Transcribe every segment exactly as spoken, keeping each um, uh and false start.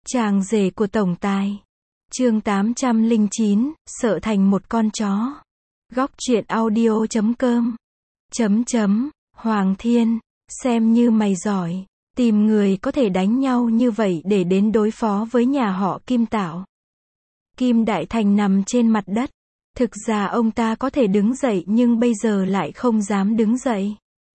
Chàng rể của tổng tài. Chương tám trăm lẻ chín, sợ thành một con chó. Góc truyện audio chấm com. Chấm chấm, Hoàng Thiên, xem như mày giỏi, tìm người có thể đánh nhau như vậy để đến đối phó với nhà họ Kim Tảo. Kim Đại Thành nằm trên mặt đất. Thực ra ông ta có thể đứng dậy nhưng bây giờ lại không dám đứng dậy.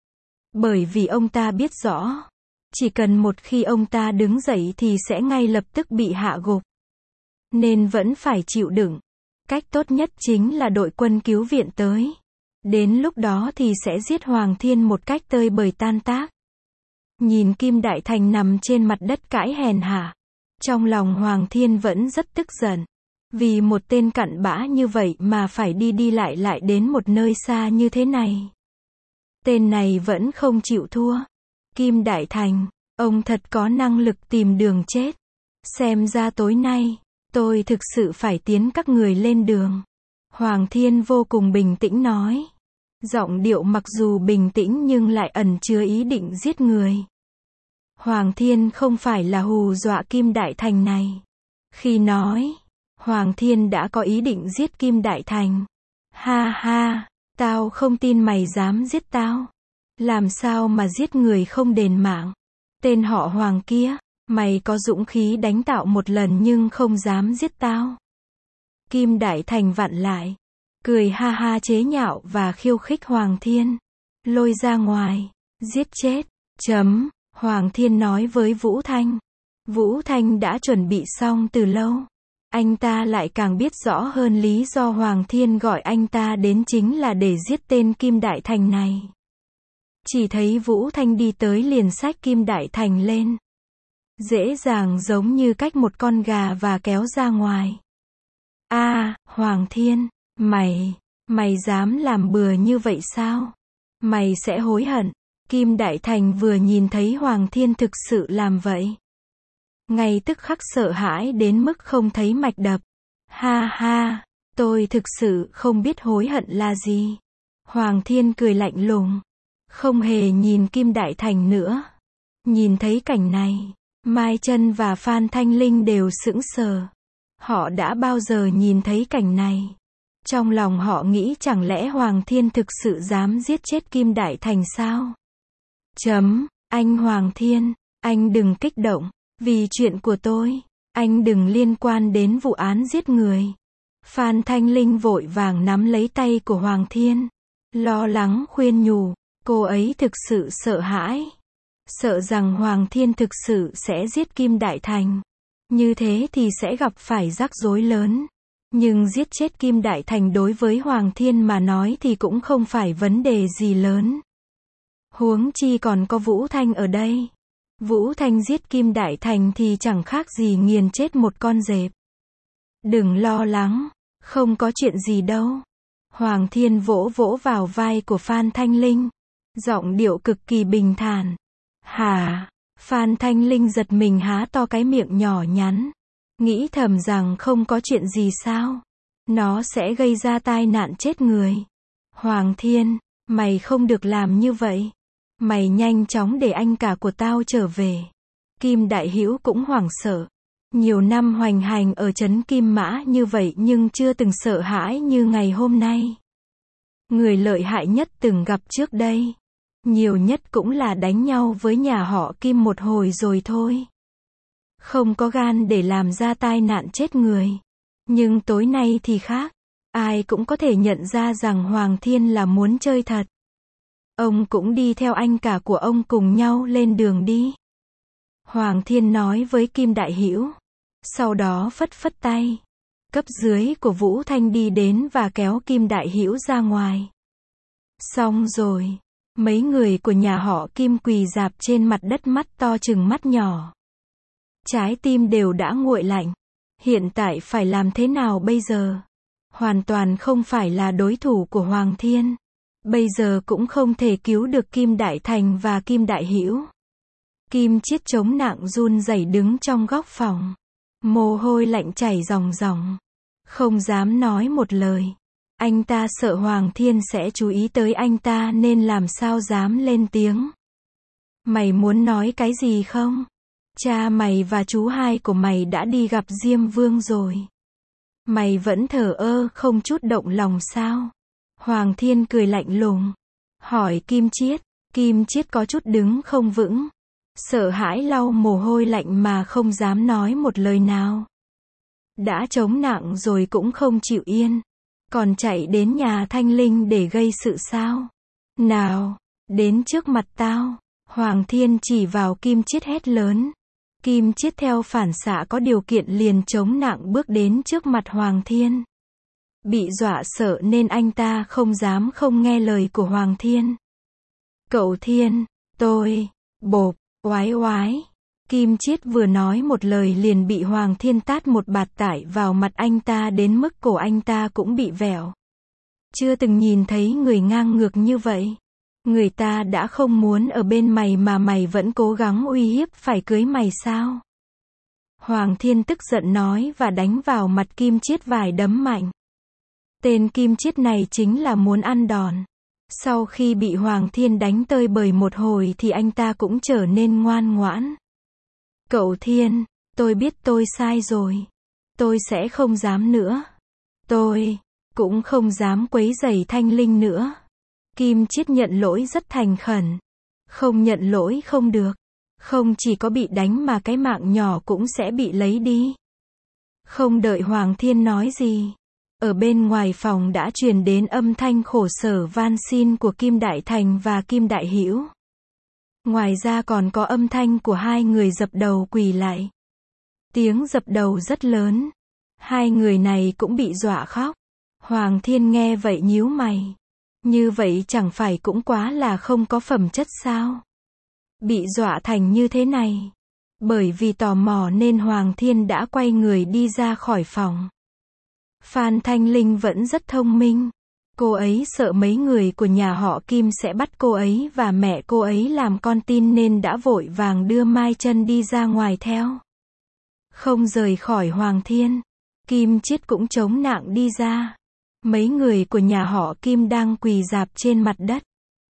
Bởi vì ông ta biết rõ, chỉ cần một khi ông ta đứng dậy thì sẽ ngay lập tức bị hạ gục. Nên vẫn phải chịu đựng. Cách tốt nhất chính là đội quân cứu viện tới. Đến lúc đó thì sẽ giết Hoàng Thiên một cách tơi bời tan tác. Nhìn Kim Đại Thành nằm trên mặt đất cãi hèn hạ. Trong lòng Hoàng Thiên vẫn rất tức giận. Vì một tên cặn bã như vậy mà phải đi đi lại lại đến một nơi xa như thế này. Tên này vẫn không chịu thua. Kim Đại Thành, ông thật có năng lực tìm đường chết. Xem ra tối nay, tôi thực sự phải tiến các người lên đường. Hoàng Thiên vô cùng bình tĩnh nói. Giọng điệu mặc dù bình tĩnh nhưng lại ẩn chứa ý định giết người. Hoàng Thiên không phải là hù dọa Kim Đại Thành này. Khi nói, Hoàng Thiên đã có ý định giết Kim Đại Thành. Ha ha, tao không tin mày dám giết tao. Làm sao mà giết người không đền mạng. Tên họ Hoàng kia, mày có dũng khí đánh tạo một lần nhưng không dám giết tao. Kim Đại Thành vặn lại, cười ha ha chế nhạo và khiêu khích Hoàng Thiên. Lôi ra ngoài, giết chết, chấm, Hoàng Thiên nói với Vũ Thanh. Vũ Thanh đã chuẩn bị xong từ lâu. Anh ta lại càng biết rõ hơn lý do Hoàng Thiên gọi anh ta đến chính là để giết tên Kim Đại Thành này. Chỉ thấy Vũ Thanh đi tới liền xách Kim Đại Thành lên. Dễ dàng giống như cách một con gà và kéo ra ngoài. A, à, Hoàng Thiên, mày, mày dám làm bừa như vậy sao? Mày sẽ hối hận. Kim Đại Thành vừa nhìn thấy Hoàng Thiên thực sự làm vậy. Ngay tức khắc sợ hãi đến mức không thấy mạch đập. Ha ha, tôi thực sự không biết hối hận là gì. Hoàng Thiên cười lạnh lùng. Không hề nhìn Kim Đại Thành nữa. Nhìn thấy cảnh này, Mai Chân và Phan Thanh Linh đều sững sờ. Họ đã bao giờ nhìn thấy cảnh này. Trong lòng họ nghĩ chẳng lẽ Hoàng Thiên thực sự dám giết chết Kim Đại Thành sao? Chấm, anh Hoàng Thiên, anh đừng kích động. Vì chuyện của tôi, anh đừng liên quan đến vụ án giết người. Phan Thanh Linh vội vàng nắm lấy tay của Hoàng Thiên. Lo lắng khuyên nhủ. Cô ấy thực sự sợ hãi. Sợ rằng Hoàng Thiên thực sự sẽ giết Kim Đại Thành. Như thế thì sẽ gặp phải rắc rối lớn. Nhưng giết chết Kim Đại Thành đối với Hoàng Thiên mà nói thì cũng không phải vấn đề gì lớn. Huống chi còn có Vũ Thanh ở đây. Vũ Thanh giết Kim Đại Thành thì chẳng khác gì nghiền chết một con dẹp. Đừng lo lắng, không có chuyện gì đâu. Hoàng Thiên vỗ vỗ vào vai của Phan Thanh Linh. Giọng điệu cực kỳ bình thản. Hả? Phan Thanh Linh giật mình há to cái miệng nhỏ nhắn. Nghĩ thầm rằng không có chuyện gì sao? Nó sẽ gây ra tai nạn chết người. Hoàng Thiên, mày không được làm như vậy. Mày nhanh chóng để anh cả của tao trở về. Kim Đại Hữu cũng hoảng sợ. Nhiều năm hoành hành ở trấn Kim Mã như vậy nhưng chưa từng sợ hãi như ngày hôm nay. Người lợi hại nhất từng gặp trước đây. Nhiều nhất cũng là đánh nhau với nhà họ Kim một hồi rồi thôi. Không có gan để làm ra tai nạn chết người. Nhưng tối nay thì khác. Ai cũng có thể nhận ra rằng Hoàng Thiên là muốn chơi thật. Ông cũng đi theo anh cả của ông cùng nhau lên đường đi. Hoàng Thiên nói với Kim Đại Hữu. Sau đó phất phất tay. Cấp dưới của Vũ Thanh đi đến và kéo Kim Đại Hữu ra ngoài. Xong rồi. Mấy người của nhà họ Kim quỳ rạp trên mặt đất mắt to chừng mắt nhỏ. Trái tim đều đã nguội lạnh. Hiện tại phải làm thế nào bây giờ? Hoàn toàn không phải là đối thủ của Hoàng Thiên. Bây giờ cũng không thể cứu được Kim Đại Thành và Kim Đại Hữu. Kim Chiết chống nặng run rẩy đứng trong góc phòng. Mồ hôi lạnh chảy ròng ròng. Không dám nói một lời. Anh ta sợ Hoàng Thiên sẽ chú ý tới anh ta nên làm sao dám lên tiếng. Mày muốn nói cái gì không? Cha mày và chú hai của mày đã đi gặp Diêm Vương rồi. Mày vẫn thờ ơ không chút động lòng sao? Hoàng Thiên cười lạnh lùng. Hỏi Kim Chiết. Kim Chiết có chút đứng không vững. Sợ hãi lau mồ hôi lạnh mà không dám nói một lời nào. Đã chống nặng rồi cũng không chịu yên. Còn chạy đến nhà Thanh Linh để gây sự sao? Nào, đến trước mặt tao. Hoàng Thiên chỉ vào Kim Chiết hét lớn. Kim Chiết theo phản xạ có điều kiện liền chống nặng bước đến trước mặt Hoàng Thiên. Bị dọa sợ nên anh ta không dám không nghe lời của Hoàng Thiên. Cậu Thiên, tôi, bộp, oái oái. Kim Chiết vừa nói một lời liền bị Hoàng Thiên tát một bạt tải vào mặt anh ta đến mức cổ anh ta cũng bị vẹo. Chưa từng nhìn thấy người ngang ngược như vậy. Người ta đã không muốn ở bên mày mà mày vẫn cố gắng uy hiếp phải cưới mày sao? Hoàng Thiên tức giận nói và đánh vào mặt Kim Chiết vài đấm mạnh. Tên Kim Chiết này chính là muốn ăn đòn. Sau khi bị Hoàng Thiên đánh tơi bời một hồi thì anh ta cũng trở nên ngoan ngoãn. Cậu Thiên, tôi biết tôi sai rồi. Tôi sẽ không dám nữa. Tôi cũng không dám quấy rầy Thanh Linh nữa. Kim Chiết nhận lỗi rất thành khẩn. Không nhận lỗi không được. Không chỉ có bị đánh mà cái mạng nhỏ cũng sẽ bị lấy đi. Không đợi Hoàng Thiên nói gì. Ở bên ngoài phòng đã truyền đến âm thanh khổ sở van xin của Kim Đại Thành và Kim Đại Hữu. Ngoài ra còn có âm thanh của hai người dập đầu quỳ lại. Tiếng dập đầu rất lớn. Hai người này cũng bị dọa khóc. Hoàng Thiên nghe vậy nhíu mày. Như vậy chẳng phải cũng quá là không có phẩm chất sao? Bị dọa thành như thế này. Bởi vì tò mò nên Hoàng Thiên đã quay người đi ra khỏi phòng. Phan Thanh Linh vẫn rất thông minh. Cô ấy sợ mấy người của nhà họ Kim sẽ bắt cô ấy và mẹ cô ấy làm con tin nên đã vội vàng đưa Mai Chân đi ra ngoài theo. Không rời khỏi Hoàng Thiên. Kim Chiết cũng chống nặng đi ra. Mấy người của nhà họ Kim đang quỳ rạp trên mặt đất.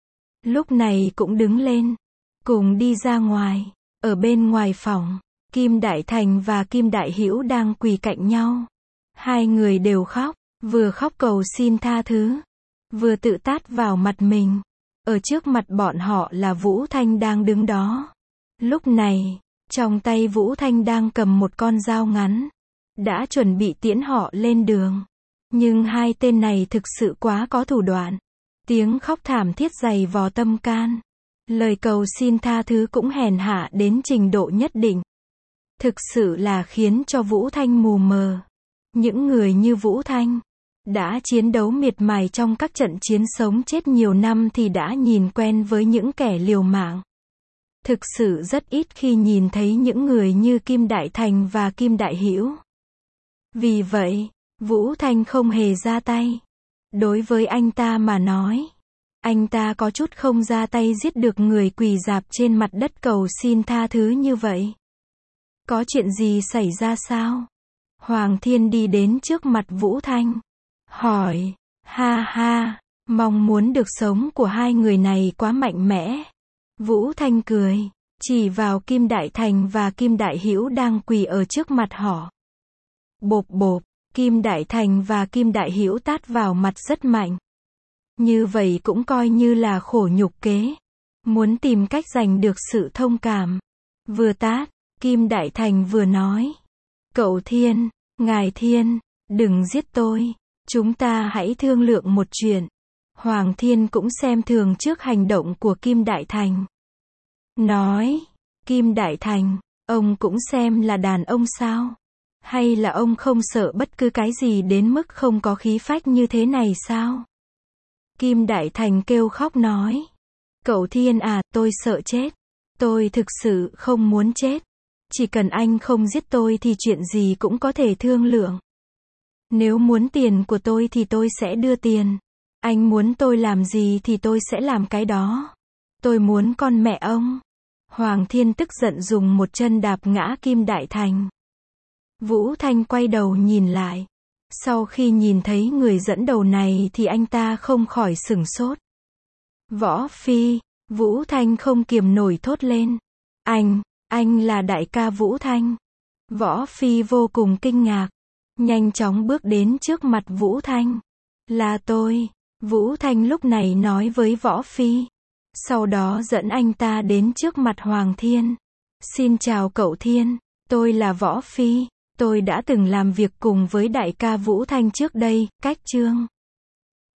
Lúc này cũng đứng lên. Cùng đi ra ngoài. Ở bên ngoài phòng, Kim Đại Thành và Kim Đại Hữu đang quỳ cạnh nhau. Hai người đều khóc. Vừa khóc cầu xin tha thứ. Vừa tự tát vào mặt mình. Ở trước mặt bọn họ là Vũ Thanh đang đứng đó. Lúc này, trong tay Vũ Thanh đang cầm một con dao ngắn. Đã chuẩn bị tiễn họ lên đường. Nhưng hai tên này thực sự quá có thủ đoạn. Tiếng khóc thảm thiết dày vò tâm can. Lời cầu xin tha thứ cũng hèn hạ đến trình độ nhất định. Thực sự là khiến cho Vũ Thanh mù mờ. Những người như Vũ Thanh đã chiến đấu miệt mài trong các trận chiến sống chết nhiều năm thì đã nhìn quen với những kẻ liều mạng. Thực sự rất ít khi nhìn thấy những người như Kim Đại Thành và Kim Đại Hữu. Vì vậy, Vũ Thanh không hề ra tay. Đối với anh ta mà nói, anh ta có chút không ra tay giết được người quỳ rạp trên mặt đất cầu xin tha thứ như vậy. Có chuyện gì xảy ra sao? Hoàng Thiên đi đến trước mặt Vũ Thanh. Hỏi, ha ha, mong muốn được sống của hai người này quá mạnh mẽ. Vũ Thanh cười, chỉ vào Kim Đại Thành và Kim Đại Hữu đang quỳ ở trước mặt họ. Bộp bộp, Kim Đại Thành và Kim Đại Hữu tát vào mặt rất mạnh. Như vậy cũng coi như là khổ nhục kế. Muốn tìm cách giành được sự thông cảm. Vừa tát, Kim Đại Thành vừa nói. Cậu Thiên, ngài Thiên, đừng giết tôi. Chúng ta hãy thương lượng một chuyện. Hoàng Thiên cũng xem thường trước hành động của Kim Đại Thành. Nói, Kim Đại Thành, ông cũng xem là đàn ông sao? Hay là ông không sợ bất cứ cái gì đến mức không có khí phách như thế này sao? Kim Đại Thành kêu khóc nói. Cậu Thiên à, tôi sợ chết. Tôi thực sự không muốn chết. Chỉ cần anh không giết tôi thì chuyện gì cũng có thể thương lượng. Nếu muốn tiền của tôi thì tôi sẽ đưa tiền. Anh muốn tôi làm gì thì tôi sẽ làm cái đó. Tôi muốn con mẹ ông. Hoàng Thiên tức giận dùng một chân đạp ngã Kim Đại Thành. Vũ Thanh quay đầu nhìn lại. Sau khi nhìn thấy người dẫn đầu này thì anh ta không khỏi sửng sốt. Võ Phi, Vũ Thanh không kiềm nổi thốt lên. Anh, Anh là đại ca Vũ Thanh. Võ Phi vô cùng kinh ngạc. Nhanh chóng bước đến trước mặt Vũ Thanh. Là tôi. Vũ Thanh lúc này nói với Võ Phi. Sau đó dẫn anh ta đến trước mặt Hoàng Thiên. Xin chào cậu Thiên. Tôi là Võ Phi. Tôi đã từng làm việc cùng với đại ca Vũ Thanh trước đây, cách chương.